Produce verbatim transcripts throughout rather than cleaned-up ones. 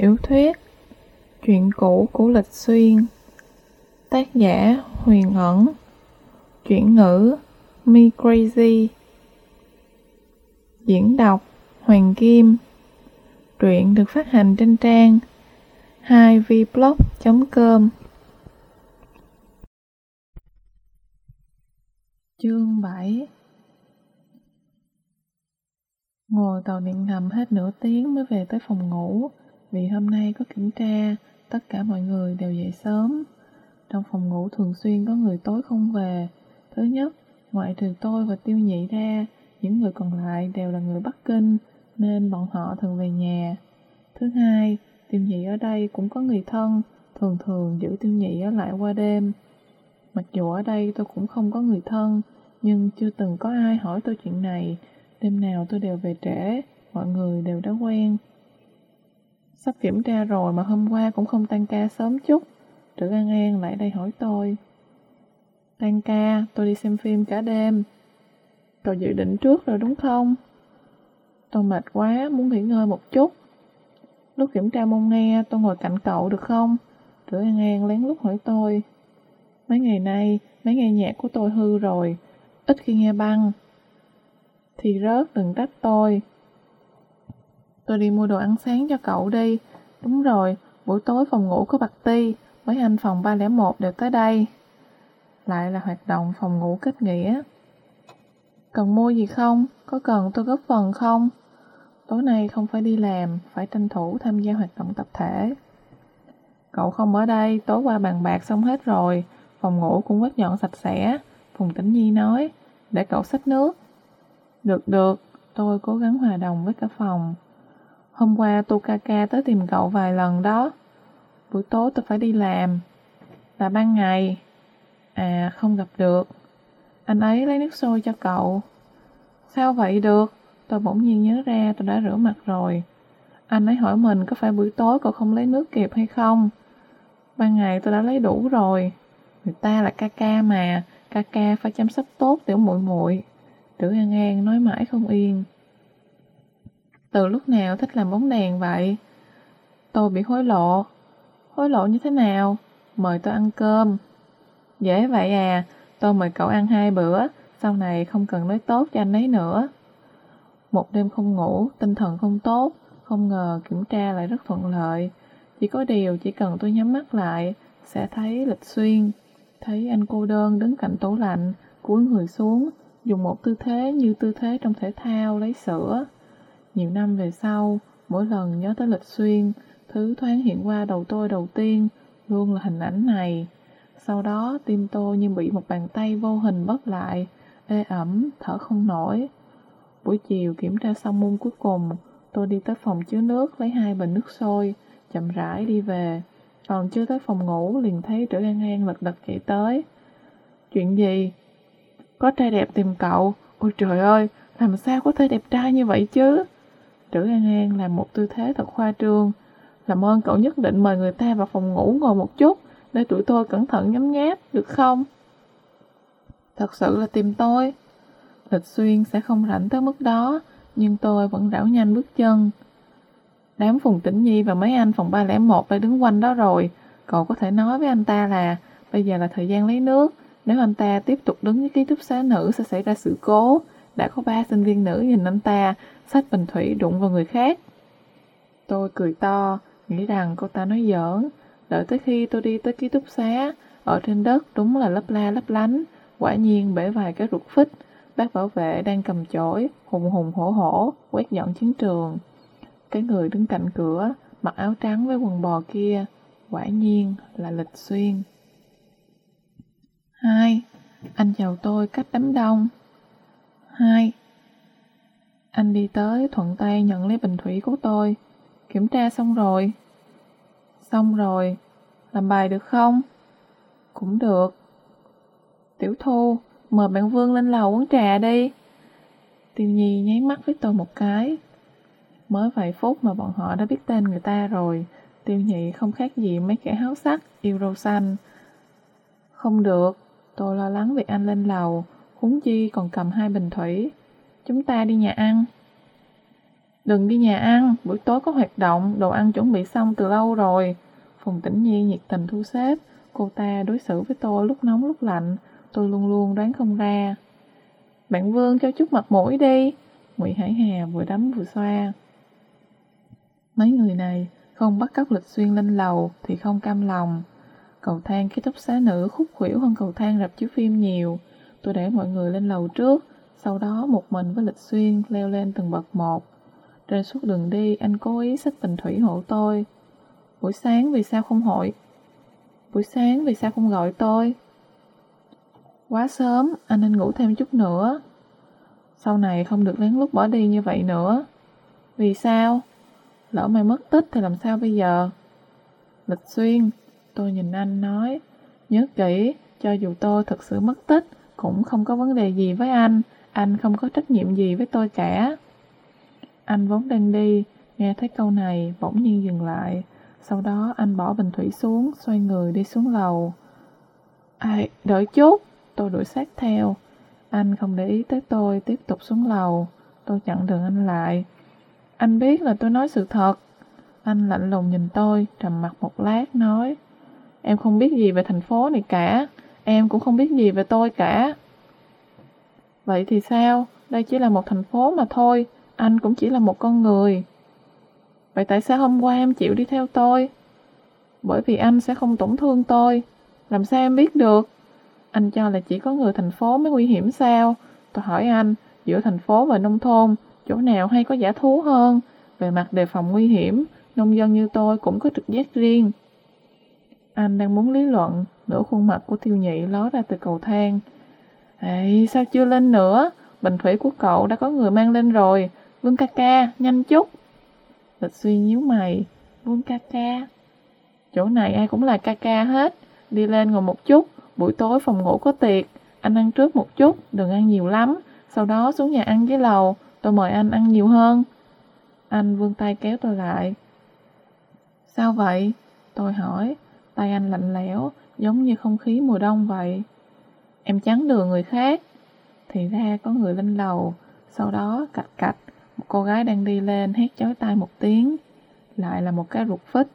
Tiểu thuyết Chuyện cũ của Lịch Xuyên. Tác giả Huyền Ẩn. Chuyển ngữ Me Crazy. Diễn đọc Hoàng Kim. Truyện được phát hành trên trang hai v blog chấm com. Chương bảy. Ngồi tàu điện ngầm hết nửa tiếng mới về tới phòng ngủ. Vì hôm nay có kiểm tra, tất cả mọi người đều dậy sớm. Trong phòng ngủ thường xuyên có người tối không về. Thứ nhất, ngoại trừ tôi và Tiêu Nhị ra, những người còn lại đều là người Bắc Kinh, nên bọn họ thường về nhà. Thứ hai, Tiêu Nhị ở đây cũng có người thân, thường thường giữ Tiêu Nhị ở lại qua đêm. Mặc dù ở đây tôi cũng không có người thân, nhưng chưa từng có ai hỏi tôi chuyện này. Đêm nào tôi đều về trễ, mọi người đều đã quen. Sắp kiểm tra rồi mà hôm qua cũng không tan ca sớm chút. Trữ An An lại đây hỏi tôi. Tan ca, tôi đi xem phim cả đêm. Cậu dự định trước rồi đúng không? Tôi mệt quá, muốn nghỉ ngơi một chút. Lúc kiểm tra môn nghe, tôi ngồi cạnh cậu được không? Trữ An An lén lút hỏi tôi. Mấy ngày nay, máy nghe nhạc của tôi hư rồi, ít khi nghe băng. Thì rớt, đừng trách tôi. Tôi đi mua đồ ăn sáng cho cậu đi. Đúng rồi, buổi tối phòng ngủ có party, mấy anh phòng ba không một đều tới đây. Lại là hoạt động phòng ngủ kết nghĩa. Cần mua gì không? Có cần tôi góp phần không? Tối nay không phải đi làm, phải tranh thủ tham gia hoạt động tập thể. Cậu không ở đây, tối qua bàn bạc xong hết rồi, phòng ngủ cũng quét dọn sạch sẽ. Phùng Tĩnh Nhi nói, để cậu xách nước. Được được, tôi cố gắng hòa đồng với cả phòng. Hôm qua Tukaka tới tìm cậu vài lần đó. Buổi tối tôi phải đi làm. Là ban ngày. À, không gặp được. Anh ấy lấy nước sôi cho cậu. Sao vậy được? Tôi bỗng nhiên nhớ ra tôi đã rửa mặt rồi. Anh ấy hỏi mình có phải buổi tối cậu không lấy nước kịp hay không? Ban ngày tôi đã lấy đủ rồi. Người ta là ca ca mà, ca ca phải chăm sóc tốt tiểu muội muội. Trữ An An nói mãi không yên. Từ lúc nào thích làm bóng đèn vậy? Tôi bị hối lộ. Hối lộ như thế nào? Mời tôi ăn cơm. Dễ vậy à, tôi mời cậu ăn hai bữa, sau này không cần nói tốt cho anh ấy nữa. Một đêm không ngủ, tinh thần không tốt, không ngờ kiểm tra lại rất thuận lợi. Chỉ có điều chỉ cần tôi nhắm mắt lại, sẽ thấy Lịch Xuyên. Thấy anh cô đơn đứng cạnh tủ lạnh, cúi người xuống, dùng một tư thế như tư thế trong thể thao lấy sữa. Nhiều năm về sau, mỗi lần nhớ tới Lịch Xuyên, thứ thoáng hiện qua đầu tôi đầu tiên luôn là hình ảnh này. Sau đó tim tôi như bị một bàn tay vô hình bóp lại, ê ẩm, thở không nổi. Buổi chiều kiểm tra xong môn cuối cùng, tôi đi tới phòng chứa nước lấy hai bình nước sôi, chậm rãi đi về. Còn chưa tới phòng ngủ liền thấy Trữ An An lật đật chạy tới. Chuyện gì? Có trai đẹp tìm cậu. Ôi trời ơi, làm sao có thể đẹp trai như vậy chứ? Trữ An An làm một tư thế thật khoa trương. Làm ơn cậu nhất định mời người ta vào phòng ngủ ngồi một chút, để tụi tôi cẩn thận nhấm nháp, được không? Thật sự là tìm tôi. Lịch Xuyên sẽ không rảnh tới mức đó, nhưng tôi vẫn rảo nhanh bước chân. Đám Phùng Tĩnh Nhi và mấy anh phòng ba không một đã đứng quanh đó rồi. Cậu có thể nói với anh ta là bây giờ là thời gian lấy nước. Nếu anh ta tiếp tục đứng với ký túc xá nữ sẽ xảy ra sự cố. Đã có ba sinh viên nữ nhìn anh ta xách bình thủy đụng vào người khác. Tôi cười to, nghĩ rằng cô ta nói giỡn. Đợi tới khi tôi đi tới ký túc xá, ở trên đất đúng là lấp la lấp lánh. Quả nhiên bể vài cái ruột phích. Bác bảo vệ đang cầm chổi, hùng hùng hổ hổ, quét dọn chiến trường. Cái người đứng cạnh cửa, mặc áo trắng với quần bò kia, quả nhiên là Lịch Xuyên. Hai, anh chào tôi cách đám đông. Hai, anh đi tới thuận tay nhận lấy bình thủy của tôi. Kiểm tra xong rồi. Xong rồi, làm bài được không? Cũng được. Tiểu Thu, mời bạn Vương lên lầu uống trà đi. Tiêu Nhi nháy mắt với tôi một cái. Mới vài phút mà bọn họ đã biết tên người ta rồi. Tiêu Nhị không khác gì mấy kẻ háo sắc, yêu râu xanh. Không được, tôi lo lắng việc anh lên lầu, huống chi còn cầm hai bình thủy. Chúng ta đi nhà ăn. Đừng đi nhà ăn, buổi tối có hoạt động, đồ ăn chuẩn bị xong từ lâu rồi. Phùng Tĩnh Nhi nhiệt tình thu xếp, cô ta đối xử với tôi lúc nóng lúc lạnh, tôi luôn luôn đoán không ra. Bạn Vương cho chút mặt mũi đi. Ngụy Hải Hà vừa đấm vừa xoa. Mấy người này không bắt cóc Lịch Xuyên lên lầu thì không cam lòng. Cầu thang ký túc xá nữ khúc khuỷu hơn cầu thang rạp chiếu phim nhiều. Tôi để mọi người lên lầu trước, sau đó một mình với Lịch Xuyên leo lên từng bậc một. Trên suốt đường đi, anh cố ý xách bình thủy hộ tôi. Buổi sáng vì sao không hội? Buổi sáng vì sao không gọi tôi? Quá sớm, anh nên ngủ thêm chút nữa. Sau này không được lén lút bỏ đi như vậy nữa. Vì sao? Lỡ mày mất tích thì làm sao bây giờ? Lịch Xuyên, tôi nhìn anh nói, nhớ kỹ, cho dù tôi thật sự mất tích, cũng không có vấn đề gì với anh, anh không có trách nhiệm gì với tôi cả. Anh vốn đang đi, nghe thấy câu này, bỗng nhiên dừng lại, sau đó anh bỏ bình thủy xuống, xoay người đi xuống lầu. Ai, đợi chút, tôi đuổi sát theo. Anh không để ý tới tôi, tiếp tục xuống lầu. Tôi chặn đường anh lại. Anh biết là tôi nói sự thật. Anh lạnh lùng nhìn tôi, trầm mặc một lát, nói, em không biết gì về thành phố này cả, em cũng không biết gì về tôi cả. Vậy thì sao? Đây chỉ là một thành phố mà thôi, anh cũng chỉ là một con người. Vậy tại sao hôm qua em chịu đi theo tôi? Bởi vì anh sẽ không tổn thương tôi. Làm sao em biết được? Anh cho là chỉ có người thành phố mới nguy hiểm sao? Tôi hỏi anh, giữa thành phố và nông thôn, chỗ nào hay có dã thú hơn? Về mặt đề phòng nguy hiểm, nông dân như tôi cũng có trực giác riêng. Anh đang muốn lý luận, nửa khuôn mặt của Tiêu Nhị ló ra từ cầu thang. Ê, sao chưa lên nữa? Bình thủy của cậu đã có người mang lên rồi. Vương ca ca, nhanh chút. Lịch Suy nhíu mày. Vương ca ca. Chỗ này ai cũng là ca ca hết. Đi lên ngồi một chút, buổi tối phòng ngủ có tiệc. Anh ăn trước một chút, đừng ăn nhiều lắm. Sau đó xuống nhà ăn dưới lầu, tôi mời anh ăn nhiều hơn. Anh vươn tay kéo tôi lại. Sao vậy? Tôi hỏi. Tay anh lạnh lẽo, giống như không khí mùa đông vậy. Em chắn đường người khác. Thì ra có người lên lầu. Sau đó cạch cạch, một cô gái đang đi lên hét chói tai một tiếng. Lại là một cái ruột phích.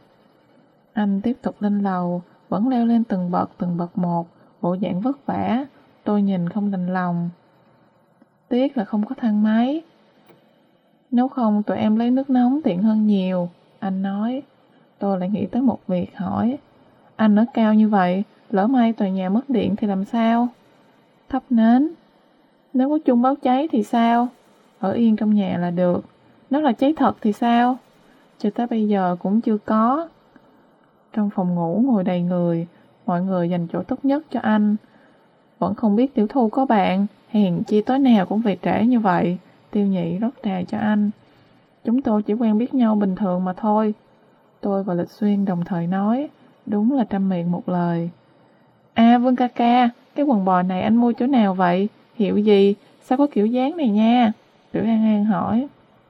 Anh tiếp tục lên lầu, vẫn leo lên từng bậc từng bậc một, bộ dạng vất vả. Tôi nhìn không đành lòng. Tiếc là không có thang máy. Nếu không tụi em lấy nước nóng tiện hơn nhiều. Anh nói. Tôi lại nghĩ tới một việc, hỏi. Anh ở cao như vậy, lỡ may tòa nhà mất điện thì làm sao? Thắp nến. Nếu có chung báo cháy thì sao? Ở yên trong nhà là được. Nếu là cháy thật thì sao? Cho tới bây giờ cũng chưa có. Trong phòng ngủ ngồi đầy người, mọi người dành chỗ tốt nhất cho anh. Vẫn không biết Tiểu Thu có bạn, hèn chi tối nào cũng về trễ như vậy. Tiêu Nhị rót trà cho anh. Chúng tôi chỉ quen biết nhau bình thường mà thôi. Tôi và Lịch Xuyên đồng thời nói, đúng là trăm miệng một lời. À Vương ca ca, cái quần bò này anh mua chỗ nào vậy? Hiệu gì? Sao có kiểu dáng này nha? Tiểu An An hỏi.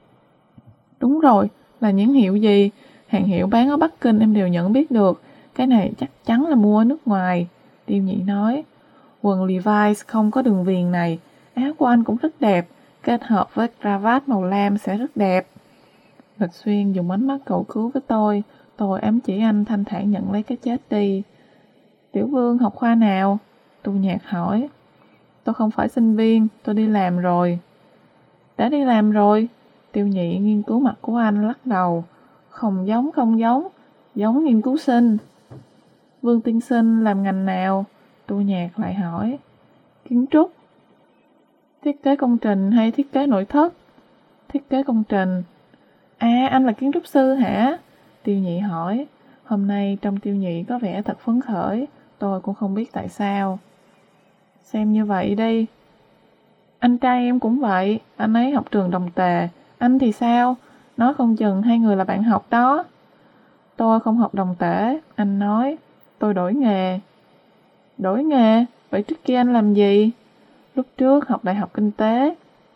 Đúng rồi, là những hiệu gì? Hàng hiệu bán ở Bắc Kinh em đều nhận biết được. Cái này chắc chắn là mua ở nước ngoài. Tiêu Nhị nói. Quần Levi's không có đường viền này. Áo của anh cũng rất đẹp. Kết hợp với cravat màu lam sẽ rất đẹp. Lịch Xuyên dùng ánh mắt cầu cứu với tôi. Tôi ám chỉ anh thanh thản nhận lấy cái chết đi. Tiểu Vương học khoa nào? Tu Nhạc hỏi. Tôi không phải sinh viên, tôi đi làm rồi. Đã đi làm rồi? Tiêu Nhị nghiên cứu mặt của anh lắc đầu. Không giống, không giống, giống nghiên cứu sinh. Vương tiên sinh làm ngành nào? Tu Nhạc lại hỏi. Kiến trúc. Thiết kế công trình hay thiết kế nội thất? Thiết kế công trình. À, anh là kiến trúc sư hả? Tiêu Nhị hỏi. Hôm nay trong Tiêu Nhị có vẻ thật phấn khởi. Tôi cũng không biết tại sao. Xem như vậy đi. Anh trai em cũng vậy. Anh ấy học trường Đồng Tề. Anh thì sao? Nói không chừng hai người là bạn học đó. Tôi không học Đồng Tể. Anh nói. Tôi đổi nghề. Đổi nghề? Vậy trước kia anh làm gì? Lúc trước học đại học kinh tế.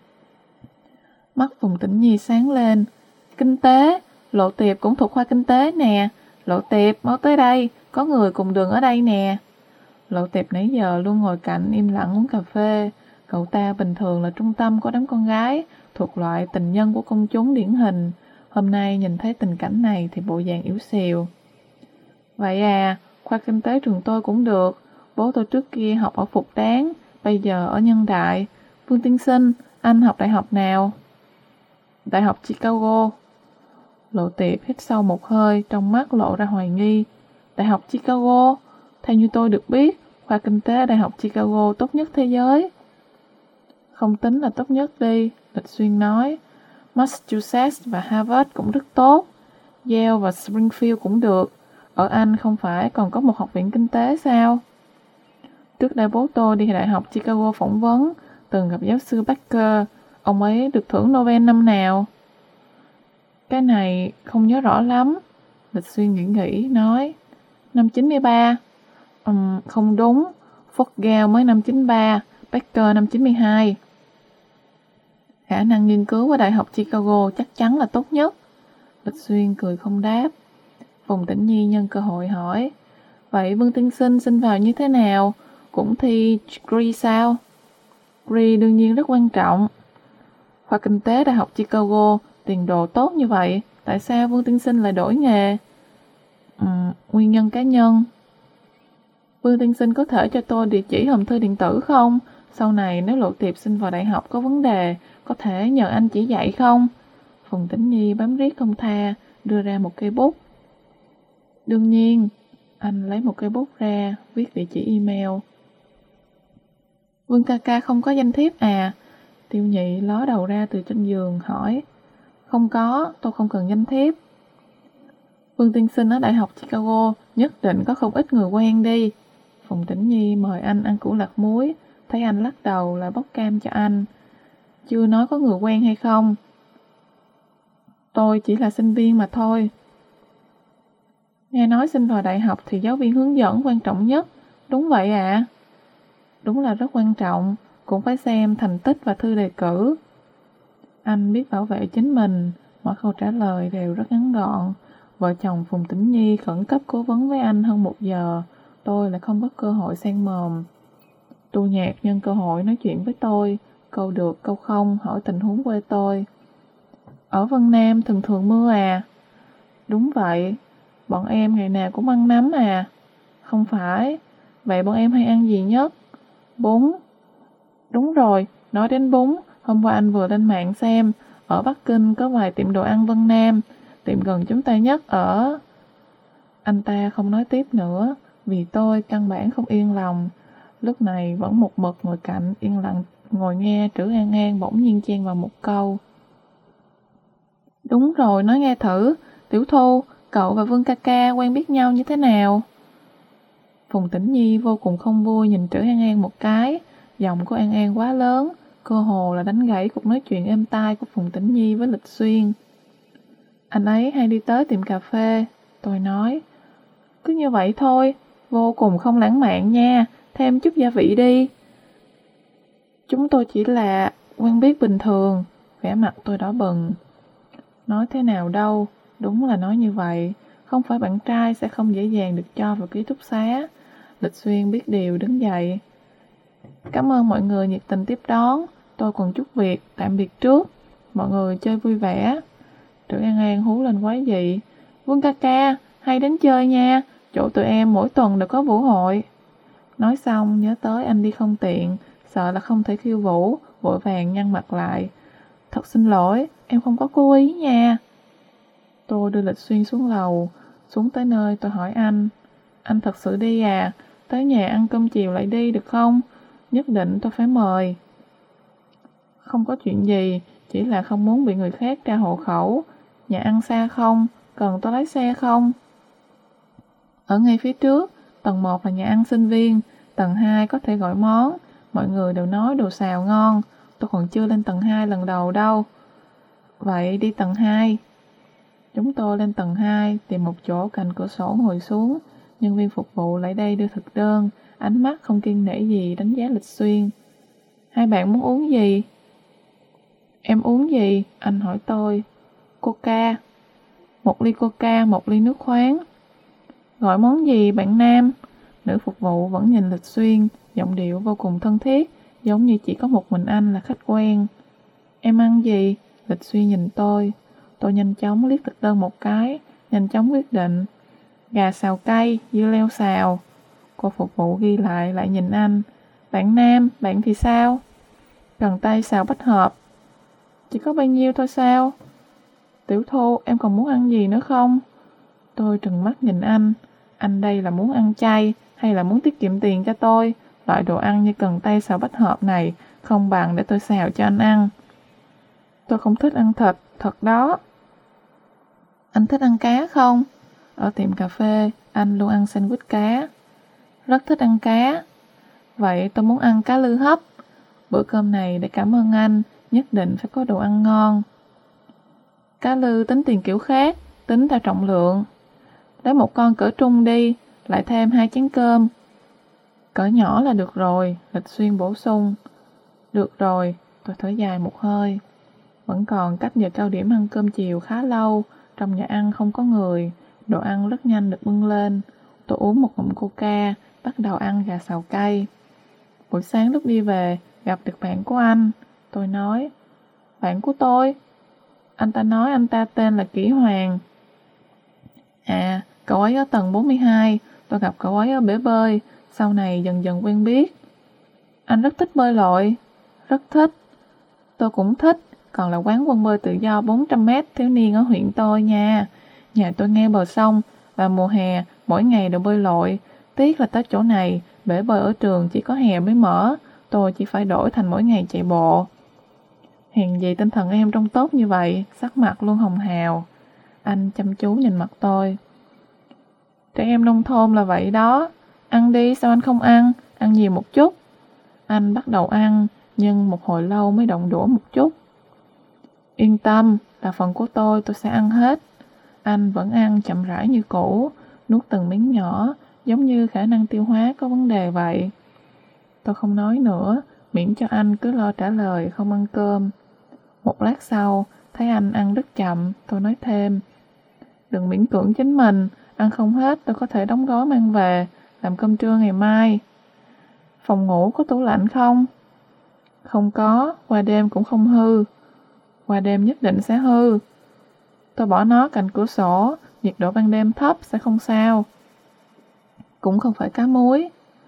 Mắt Phùng Tĩnh Nhi sáng lên. Kinh tế? Lộ Tiệp cũng thuộc khoa kinh tế nè. Lộ Tiệp, mau tới đây. Có người cùng đường ở đây nè. Lộ Tiệp nãy giờ luôn ngồi cạnh im lặng uống cà phê. Cậu ta bình thường là trung tâm của đám con gái. thuộc loại tình nhân của công chúng điển hình. Hôm nay nhìn thấy tình cảnh này thì bộ dạng yếu xìu. Vậy à, khoa kinh tế trường tôi cũng được. Bố tôi trước kia học ở Phục Đáng, bây giờ ở Nhân Đại. Vương tiên sinh, anh học đại học nào? Đại học Chicago. Lộ Tiệp hít sâu một hơi, trong mắt lộ ra hoài nghi. Đại học Chicago? Theo như tôi được biết, khoa kinh tế Đại học Chicago tốt nhất thế giới. Không tính là tốt nhất đi, Lịch Xuyên nói. Massachusetts và Harvard cũng rất tốt. Yale và Springfield cũng được. Ở Anh không phải còn có một học viện kinh tế sao? Trước đây bố tôi đi Đại học Chicago phỏng vấn, từng gặp giáo sư Baker. Ông ấy được thưởng Nobel năm nào? Cái này không nhớ rõ lắm. Lịch Xuyên nghĩ nghĩ, nói. Năm chín mươi ba. Uhm, không đúng. Fogel mới năm chín mươi ba, Baker năm chín mươi hai. Khả năng nghiên cứu ở Đại học Chicago chắc chắn là tốt nhất. Lịch Xuyên cười không đáp. Phùng Tĩnh Nhi nhân cơ hội hỏi. Vậy Vương tiên sinh xin vào như thế nào? Cũng thi degree sao? Degree đương nhiên rất quan trọng. Khoa kinh tế Đại học Chicago tiền đồ tốt như vậy, tại sao Vương tiên sinh lại đổi nghề? Ừ, nguyên nhân cá nhân. Vương tiên sinh có thể cho tôi địa chỉ hòm thư điện tử không? Sau này nếu Lộ Tiệp xin vào đại học có vấn đề, có thể nhờ anh chỉ dạy không? Phùng Tĩnh Nhi bám riết không tha, đưa ra một cây bút. Đương nhiên, anh lấy một cây bút ra, viết địa chỉ email. Vương ca ca không có danh thiếp à? Tiêu Nhị ló đầu ra từ trên giường, hỏi. Không có, tôi không cần danh thiếp. Vương tiên sinh ở Đại học Chicago nhất định có không ít người quen đi. Phùng Tĩnh Nhi mời anh ăn củ lạc muối, thấy anh lắc đầu lại bóc cam cho anh. Chưa nói có người quen hay không. Tôi chỉ là sinh viên mà thôi. Nghe nói xin vào đại học thì giáo viên hướng dẫn quan trọng nhất. Đúng vậy ạ? À? Đúng là rất quan trọng, cũng phải xem thành tích và thư đề cử. Anh biết bảo vệ chính mình, mọi câu trả lời đều rất ngắn gọn. Vợ chồng Phùng Tĩnh Nhi khẩn cấp cố vấn với anh hơn một giờ, tôi lại không có cơ hội xen mồm. Tu Nhạc nhân cơ hội nói chuyện với tôi, câu được câu không hỏi tình huống quê tôi. Ở Vân Nam thường thường mưa à? Đúng vậy. Bọn em ngày nào cũng ăn nấm à? Không phải. Vậy bọn em hay ăn gì nhất? Bún. Đúng rồi, nói đến bún, hôm qua anh vừa lên mạng xem, ở Bắc Kinh có vài tiệm đồ ăn Vân Nam, tiệm gần chúng ta nhất ở... Anh ta không nói tiếp nữa, vì tôi căn bản không yên lòng. Lúc này vẫn một mực ngồi cạnh, yên lặng ngồi nghe Trữ An An bỗng nhiên chen vào một câu. Đúng rồi, nói nghe thử, Tiểu Thu, cậu và Vương ca ca quen biết nhau như thế nào? Phùng Tĩnh Nhi vô cùng không vui nhìn Trữ An An một cái, giọng của An An quá lớn, cơ hồ là đánh gãy cuộc nói chuyện êm tai của Phùng Tĩnh Nhi với Lịch Xuyên. Anh ấy hay đi tới tiệm cà phê, tôi nói. Cứ như vậy thôi, vô cùng không lãng mạn nha, thêm chút gia vị đi. Chúng tôi chỉ là quen biết bình thường, vẻ mặt tôi đỏ bừng. Nói thế nào đâu, đúng là nói như vậy, không phải bạn trai sẽ không dễ dàng được cho vào ký túc xá. Lịch Xuyên biết điều đứng dậy. Cảm ơn mọi người nhiệt tình tiếp đón, tôi còn chút việc, tạm biệt trước. Mọi người chơi vui vẻ. Trữ An An hú lên quái dị. Vương ca ca, hay đến chơi nha, chỗ tụi em mỗi tuần đều có vũ hội. Nói xong nhớ tới anh đi không tiện, sợ là không thể khiêu vũ, vội vàng nhăn mặt lại. Thật xin lỗi, em không có cố ý nha. Tôi đưa Lịch Xuyên xuống lầu, xuống tới nơi tôi hỏi anh. Anh thật sự đi à? Tới nhà ăn cơm chiều lại đi được không? Nhất định tôi phải mời. Không có chuyện gì, chỉ là không muốn bị người khác tra hộ khẩu. Nhà ăn xa không? Cần tôi lái xe không? Ở ngay phía trước, tầng một là nhà ăn sinh viên, tầng hai có thể gọi món. Mọi người đều nói đồ xào ngon, tôi còn chưa lên tầng hai lần đầu đâu. Vậy đi tầng hai. Chúng tôi lên tầng hai, tìm một chỗ cạnh cửa sổ ngồi xuống. Nhân viên phục vụ lại đây đưa thực đơn, ánh mắt không kiêng nể gì đánh giá Lịch Xuyên. Hai bạn muốn uống gì? Em uống gì? Anh hỏi tôi. Coca. Một ly coca, một ly nước khoáng. Gọi món gì bạn nam? Nữ phục vụ vẫn nhìn Lịch Xuyên, giọng điệu vô cùng thân thiết, giống như chỉ có một mình anh là khách quen. Em ăn gì? Lịch Xuyên nhìn tôi. Tôi nhanh chóng liếc thực đơn một cái, nhanh chóng quyết định. Gà xào cay, dưa leo xào. Cô phục vụ ghi lại lại nhìn anh. Bạn nam, bạn thì sao? Cần tây xào bách hợp. Chỉ có bao nhiêu thôi sao? Tiểu Thu, em còn muốn ăn gì nữa không? Tôi trừng mắt nhìn anh. Anh đây là muốn ăn chay hay là muốn tiết kiệm tiền cho tôi? Loại đồ ăn như cần tây xào bách hợp này không bằng để tôi xào cho anh ăn. Tôi không thích ăn thịt, thật đó. Anh thích ăn cá không? Ở tiệm cà phê, anh luôn ăn sandwich cá. Rất thích ăn cá. Vậy tôi muốn ăn cá lư hấp. Bữa cơm này để cảm ơn anh, nhất định phải có đồ ăn ngon. Cá lư tính tiền kiểu khác, tính theo trọng lượng. Lấy một con cỡ trung đi, lại thêm hai chén cơm. Cỡ nhỏ là được rồi, Lịch Xuyên bổ sung. Được rồi, tôi thở dài một hơi. Vẫn còn cách giờ cao điểm ăn cơm chiều khá lâu, trong nhà ăn không có người, đồ ăn rất nhanh được bưng lên. Tôi uống một ngụm coca, bắt đầu ăn gà xào cay. Buổi sáng lúc đi về, gặp được bạn của anh. Tôi nói, bạn của tôi? Anh ta nói anh ta tên là Kỷ Hoàng. À, cậu ấy ở tầng bốn mươi hai, tôi gặp cậu ấy ở bể bơi, sau này dần dần quen biết. Anh rất thích bơi lội. Rất thích. Tôi cũng thích, còn là quán quân bơi tự do bốn trăm mét thiếu niên ở huyện tôi nha. Nhà tôi ngay bờ sông, và mùa hè, mỗi ngày đều bơi lội. Tiếc là tới chỗ này, bể bơi ở trường chỉ có hè mới mở, tôi chỉ phải đổi thành mỗi ngày chạy bộ. Hèn gì tinh thần em trông tốt như vậy, sắc mặt luôn hồng hào. Anh chăm chú nhìn mặt tôi. Trẻ em nông thôn là vậy đó. Ăn đi, sao anh không ăn? Ăn nhiều một chút. Anh bắt đầu ăn, nhưng một hồi lâu mới động đũa một chút. Yên tâm, là phần của tôi, tôi sẽ ăn hết. Anh vẫn ăn chậm rãi như cũ, nuốt từng miếng nhỏ, giống như khả năng tiêu hóa có vấn đề vậy. Tôi không nói nữa, miễn cho anh cứ lo trả lời không ăn cơm. Một lát sau, thấy anh ăn rất chậm, tôi nói thêm. Đừng miễn cưỡng chính mình, ăn không hết tôi có thể đóng gói mang về, làm cơm trưa ngày mai. Phòng ngủ có tủ lạnh không? Không có, qua đêm cũng không hư. Qua đêm nhất định sẽ hư. Tôi bỏ nó cạnh cửa sổ, nhiệt độ ban đêm thấp sẽ không sao. Cũng không phải cá muối.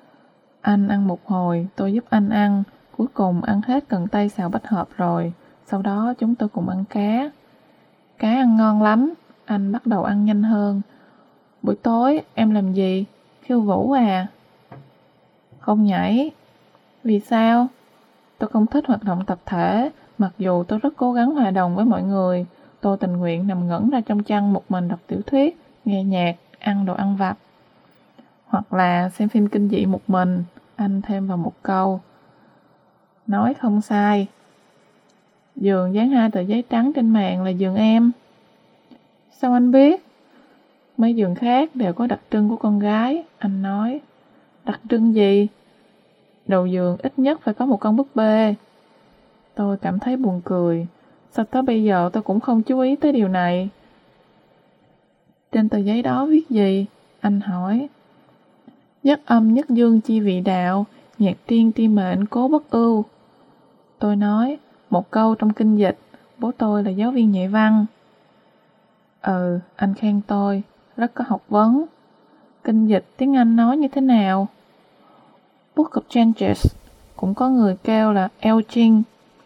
Anh ăn một hồi, tôi giúp anh ăn, cuối cùng ăn hết cần tây xào bách hợp rồi. Sau đó chúng tôi cùng ăn cá. Cá ăn ngon lắm, anh bắt đầu ăn nhanh hơn. Buổi tối em làm gì? Khiêu vũ à? Không nhảy. Vì sao? Tôi không thích hoạt động tập thể, mặc dù tôi rất cố gắng hòa đồng với mọi người. Tôi tình nguyện nằm ngẩn ra trong chăn một mình đọc tiểu thuyết, nghe nhạc, ăn đồ ăn vặt. Hoặc là xem phim kinh dị một mình, anh thêm vào một câu. Nói không sai. Giường dán hai tờ giấy trắng trên màn là giường em. Sao anh biết? Mấy giường khác đều có đặc trưng của con gái, anh nói. Đặc trưng gì? Đầu giường ít nhất phải có một con búp bê. Tôi cảm thấy buồn cười. Sao tới bây giờ tôi cũng không chú ý tới điều này. Trên tờ giấy đó viết gì? Anh hỏi. Nhất âm nhất dương chi vị đạo, nhạc tiên ti mệnh cố bất ưu. Tôi nói, một câu trong kinh dịch, bố tôi là giáo viên dạy văn. Ừ, anh khen tôi, rất có học vấn. Kinh dịch tiếng Anh nói như thế nào? Book of Changes, cũng có người kêu là Elgin.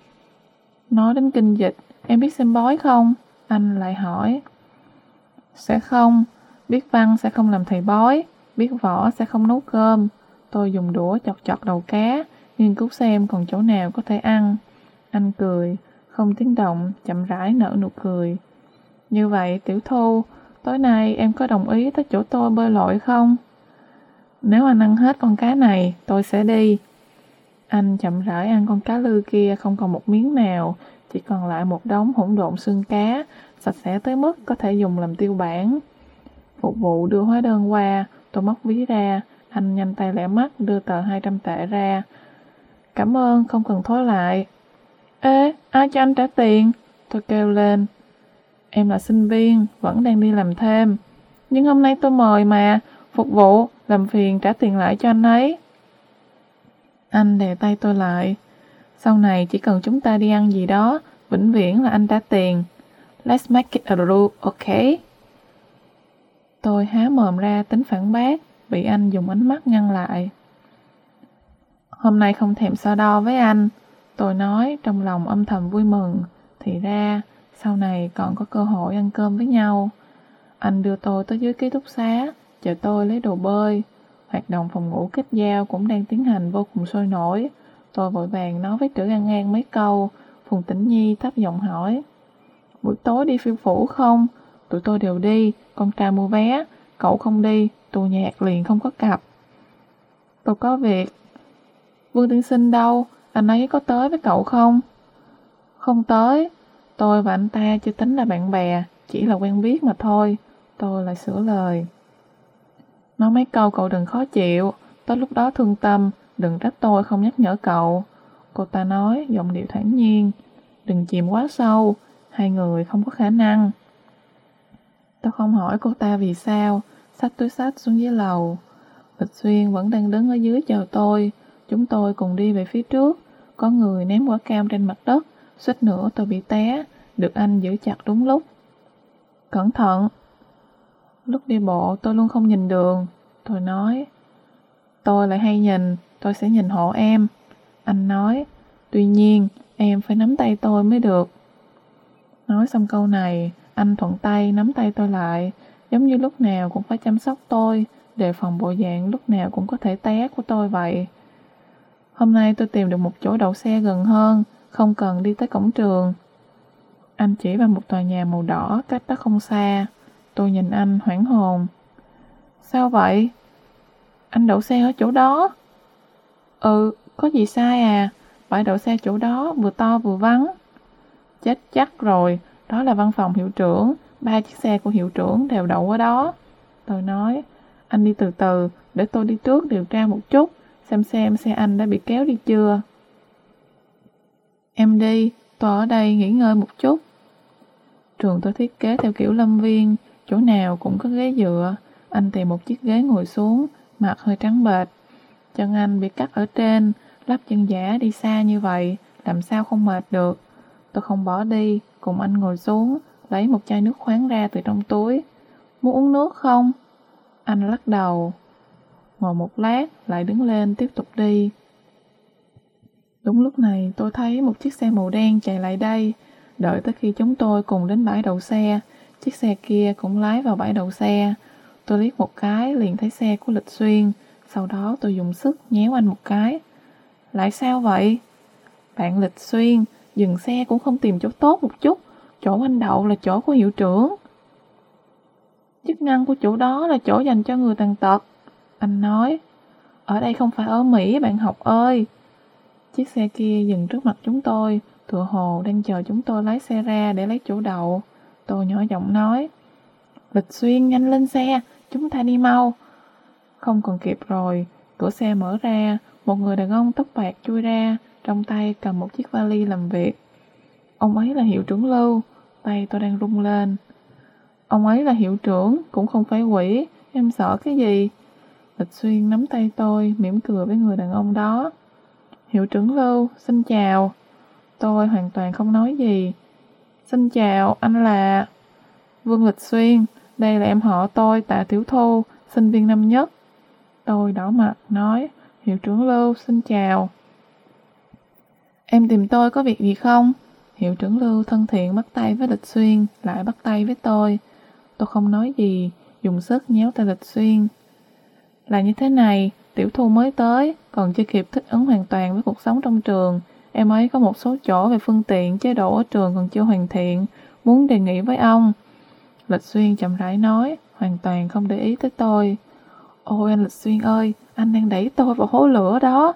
Nói đến kinh dịch, em biết xem bói không? Anh lại hỏi. Sẽ không, biết văn sẽ không làm thầy bói, biết võ sẽ không nấu cơm. Tôi dùng đũa chọt chọt đầu cá, nghiên cứu xem còn chỗ nào có thể ăn. Anh cười, không tiếng động, chậm rãi nở nụ cười. Như vậy, Tiểu Thu, tối nay em có đồng ý tới chỗ tôi bơi lội không? Nếu anh ăn hết con cá này, tôi sẽ đi. Anh chậm rãi ăn con cá lư kia không còn một miếng nào, chỉ còn lại một đống hỗn độn xương cá, sạch sẽ tới mức có thể dùng làm tiêu bản. Phục vụ đưa hóa đơn qua, tôi móc ví ra, anh nhanh tay lẹ mắt đưa tờ hai trăm tệ ra. Cảm ơn, không cần thối lại. Ê, ai cho anh trả tiền? Tôi kêu lên. Em là sinh viên, vẫn đang đi làm thêm. Nhưng hôm nay tôi mời mà, phục vụ, làm phiền trả tiền lại cho anh ấy. Anh đè tay tôi lại. Sau này chỉ cần chúng ta đi ăn gì đó, Vĩnh viễn là anh trả tiền. Let's make it a rule, okay? Tôi há mồm ra tính phản bác, bị anh dùng ánh mắt ngăn lại. Hôm nay không thèm so đo với anh, tôi nói trong lòng âm thầm vui mừng. Thì ra, sau này còn có cơ hội ăn cơm với nhau. Anh đưa tôi tới dưới ký túc xá, chờ tôi lấy đồ bơi. Hoạt động phòng ngủ kết giao cũng đang tiến hành vô cùng sôi nổi. Tôi vội vàng nói với Trữ An An mấy câu. Phùng Tĩnh Nhi thấp giọng hỏi: buổi tối đi phiêu phủ không? Tụi tôi đều đi, con trai mua vé. Cậu không đi, tôi nhạc liền không có cặp. Tôi có việc. Vương tiên sinh đâu? Anh ấy có tới với cậu không? Không tới. Tôi và anh ta chưa tính là bạn bè, chỉ là quen biết mà thôi. Tôi lại sửa lời. Nói mấy câu cậu đừng khó chịu. Tới lúc đó thương tâm, đừng trách tôi không nhắc nhở cậu. Cô ta nói, giọng điệu thản nhiên. Đừng chìm quá sâu, hai người không có khả năng. Tôi không hỏi cô ta vì sao, xách túi xách xuống dưới lầu. Lịch Xuyên vẫn đang đứng ở dưới chờ tôi. Chúng tôi cùng đi về phía trước. Có người ném quả cam trên mặt đất, suýt nữa tôi bị té, được anh giữ chặt đúng lúc. Cẩn thận. Lúc đi bộ tôi luôn không nhìn đường. Tôi nói. Tôi lại hay nhìn, tôi sẽ nhìn hộ em. Anh nói. Tuy nhiên, em phải nắm tay tôi mới được. Nói xong câu này, anh thuận tay nắm tay tôi lại, giống như lúc nào cũng phải chăm sóc tôi, đề phòng bộ dạng lúc nào cũng có thể té của tôi vậy. Hôm nay tôi tìm được một chỗ đậu xe gần hơn, không cần đi tới cổng trường. Anh chỉ vào một tòa nhà màu đỏ cách đó không xa. Tôi nhìn anh hoảng hồn. Sao vậy? Anh đậu xe ở chỗ đó? Ừ, có gì sai à? Bãi đậu xe chỗ đó vừa to vừa vắng. Chết chắc rồi, đó là văn phòng hiệu trưởng, ba chiếc xe của hiệu trưởng đều đậu ở đó. Tôi nói, anh đi từ từ, để tôi đi trước điều tra một chút, xem xem xe anh đã bị kéo đi chưa. Em đi, tôi ở đây nghỉ ngơi một chút. Trường tôi thiết kế theo kiểu lâm viên, chỗ nào cũng có ghế dựa. Anh tìm một chiếc ghế ngồi xuống, mặt hơi trắng bệch. Chân anh bị cắt ở trên, lắp chân giả đi xa như vậy, làm sao không mệt được. Tôi không bỏ đi, cùng anh ngồi xuống, lấy một chai nước khoáng ra từ trong túi. Muốn uống nước không? Anh lắc đầu. Ngồi một lát, lại đứng lên tiếp tục đi. Đúng lúc này tôi thấy một chiếc xe màu đen chạy lại đây. Đợi tới khi chúng tôi cùng đến bãi đậu xe, chiếc xe kia cũng lái vào bãi đậu xe. Tôi liếc một cái liền thấy xe của Lịch Xuyên. Sau đó tôi dùng sức nhéo anh một cái. Lại sao vậy? Bạn Lịch Xuyên, dừng xe cũng không tìm chỗ tốt một chút. Chỗ anh đậu là chỗ của hiệu trưởng. Chức năng của chỗ đó là chỗ dành cho người tàn tật. Anh nói. Ở đây không phải ở Mỹ bạn học ơi. Chiếc xe kia dừng trước mặt chúng tôi, tựa hồ đang chờ chúng tôi lái xe ra để lấy chỗ đậu. Tôi nhỏ giọng nói. Lịch Xuyên, nhanh lên xe, chúng ta đi mau. Không còn kịp rồi, cửa xe mở ra, một người đàn ông tóc bạc chui ra, trong tay cầm một chiếc vali làm việc. Ông ấy là hiệu trưởng Lưu, tay tôi đang rung lên. Ông ấy là hiệu trưởng, cũng không phải quỷ, em sợ cái gì? Lịch Xuyên nắm tay tôi, mỉm cười với người đàn ông đó. Hiệu trưởng Lưu, xin chào. Tôi hoàn toàn không nói gì. Xin chào, anh là... Vương Lịch Xuyên, đây là em họ tôi, Tạ Tiểu Thu, sinh viên năm nhất. Tôi đỏ mặt, nói, hiệu trưởng Lưu, xin chào. Em tìm tôi có việc gì không? Hiệu trưởng Lưu thân thiện bắt tay với Lịch Xuyên, lại bắt tay với tôi. Tôi không nói gì, dùng sức nhéo tay Lịch Xuyên. Là như thế này, Tiểu Thu mới tới, còn chưa kịp thích ứng hoàn toàn với cuộc sống trong trường. Em ấy có một số chỗ về phương tiện, chế độ ở trường còn chưa hoàn thiện, muốn đề nghị với ông. Lịch Xuyên chậm rãi nói, hoàn toàn không để ý tới tôi. Ôi anh Lịch Xuyên ơi, anh đang đẩy tôi vào hố lửa đó.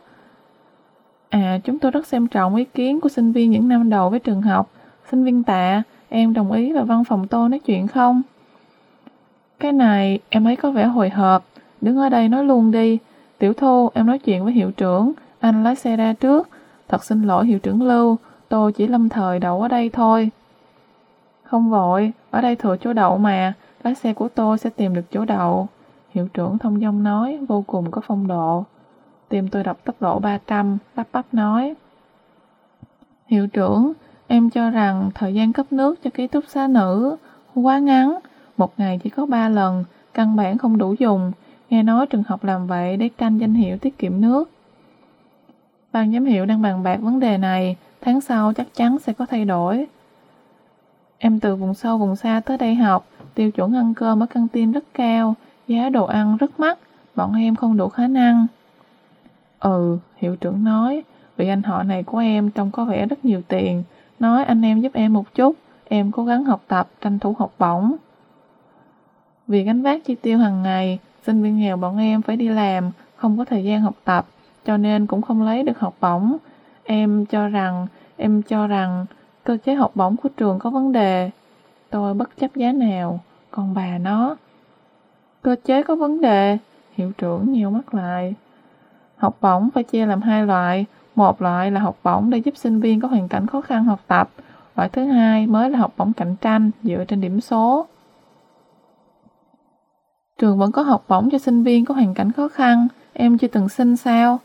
À, chúng tôi rất xem trọng ý kiến của sinh viên những năm đầu với trường học. Sinh viên Tạ, em đồng ý vào văn phòng tôi nói chuyện không? Cái này, em ấy có vẻ hồi hộp. Đứng ở đây nói luôn đi. Tiểu Thu, em nói chuyện với hiệu trưởng. Anh lái xe ra trước. Thật xin lỗi hiệu trưởng Lưu, tôi chỉ lâm thời đậu ở đây thôi. Không vội, ở đây thừa chỗ đậu mà. Lái xe của tôi sẽ tìm được chỗ đậu. Hiệu trưởng thông dong nói, vô cùng có phong độ. Tim tôi đập tốc độ ba trăm, lắp bắp nói. Hiệu trưởng, Em cho rằng thời gian cấp nước cho ký túc xá nữ quá ngắn, một ngày chỉ có ba lần, căn bản không đủ dùng. Nghe nói trường học làm vậy để tranh danh hiệu tiết kiệm nước. Ban giám hiệu đang bàn bạc vấn đề này, tháng sau chắc chắn sẽ có thay đổi. Em từ vùng sâu vùng xa tới đây học, tiêu chuẩn ăn cơm ở căng tin rất cao, giá đồ ăn rất mắc, bọn em không đủ khả năng. Ừ, hiệu trưởng nói, vị anh họ này của em trông có vẻ rất nhiều tiền, nói anh em giúp em một chút, em cố gắng học tập, tranh thủ học bổng. Vì gánh vác chi tiêu hàng ngày, sinh viên nghèo bọn em phải đi làm, không có thời gian học tập, cho nên cũng không lấy được học bổng. Em cho rằng, em cho rằng cơ chế học bổng của trường có vấn đề. Tôi bất chấp giá nào, còn bà nó. Cơ chế có vấn đề, hiệu trưởng nheo mắt lại. Học bổng phải chia làm hai loại, một loại là học bổng để giúp sinh viên có hoàn cảnh khó khăn học tập, loại thứ hai mới là học bổng cạnh tranh dựa trên điểm số. Trường vẫn có học bổng cho sinh viên có hoàn cảnh khó khăn, em chưa từng xin sao?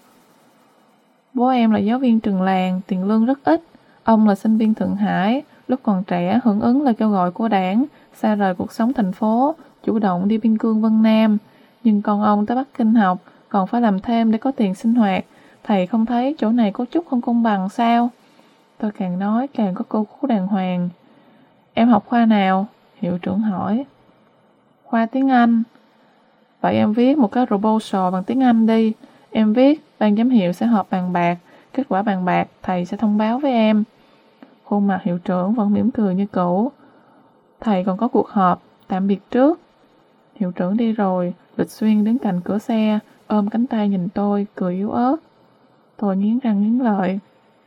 Bố em là giáo viên trường làng, tiền lương rất ít. Ông là sinh viên Thượng Hải, lúc còn trẻ hưởng ứng lời kêu gọi của đảng, xa rời cuộc sống thành phố, chủ động đi biên cương Vân Nam. Nhưng con ông tới Bắc Kinh học, còn phải làm thêm để có tiền sinh hoạt. Thầy không thấy chỗ này có chút không công bằng sao? Tôi càng nói càng có câu cú đàng hoàng. Em học khoa nào? Hiệu trưởng hỏi. Khoa tiếng Anh. Vậy em viết một cái proposal bằng tiếng Anh đi. Em viết, ban giám hiệu sẽ họp bàn bạc. Kết quả bàn bạc, thầy sẽ thông báo với em. Khuôn mặt hiệu trưởng vẫn mỉm cười như cũ. Thầy còn có cuộc họp, tạm biệt trước. Hiệu trưởng đi rồi, Lịch Xuyên đứng cạnh cửa xe, ôm cánh tay nhìn tôi, cười yếu ớt. Tôi nghiến răng nghiến lợi.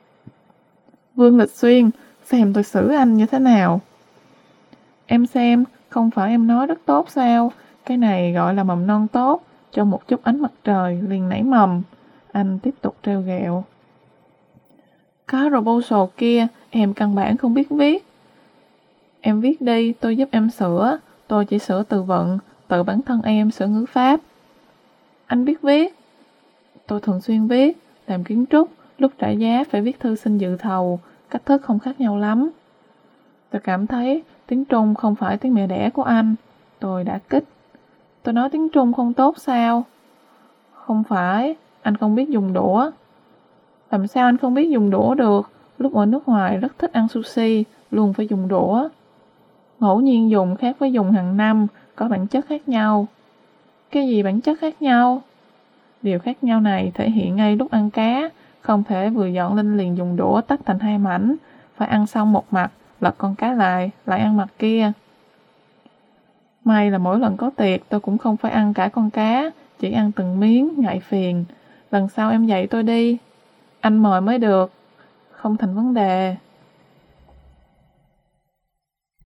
Vương Lịch Xuyên, xem tôi xử anh như thế nào. Em xem, không phải em nói rất tốt sao? Cái này gọi là mầm non tốt, cho một chút ánh mặt trời liền nảy mầm. Anh tiếp tục trêu ghẹo. Có proposal kia, em căn bản không biết viết. Em viết đi, tôi giúp em sửa. Tôi chỉ sửa từ vựng, tự bản thân em sửa ngữ pháp. Anh biết viết. Tôi thường xuyên viết, làm kiến trúc, lúc trả giá phải viết thư xin dự thầu, cách thức không khác nhau lắm. Tôi cảm thấy tiếng Trung không phải tiếng mẹ đẻ của anh. Tôi đã kích. Tôi nói tiếng Trung không tốt sao? Không phải, anh không biết dùng đũa. Làm sao anh không biết dùng đũa được? Lúc ở nước ngoài rất thích ăn sushi, luôn phải dùng đũa. Ngẫu nhiên dùng khác với dùng hàng năm, có bản chất khác nhau. Cái gì bản chất khác nhau? Điều khác nhau này thể hiện ngay lúc ăn cá, không thể vừa dọn lên liền dùng đũa tách thành hai mảnh, phải ăn xong một mặt, lật con cá lại, lại ăn mặt kia. May là mỗi lần có tiệc tôi cũng không phải ăn cả con cá, chỉ ăn từng miếng, ngại phiền. Lần sau em dạy tôi đi. Anh mời mới được. Không thành vấn đề.